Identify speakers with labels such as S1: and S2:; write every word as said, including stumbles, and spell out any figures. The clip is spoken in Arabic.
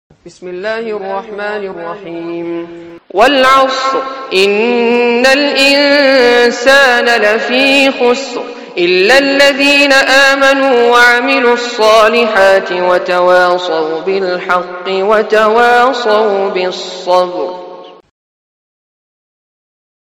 S1: بسم الله الرحمن الرحيم والعصر إن الإنسان لفي خسر إلا الذين آمنوا وعملوا الصالحات وتواصوا بالحق وتواصوا بالصبر.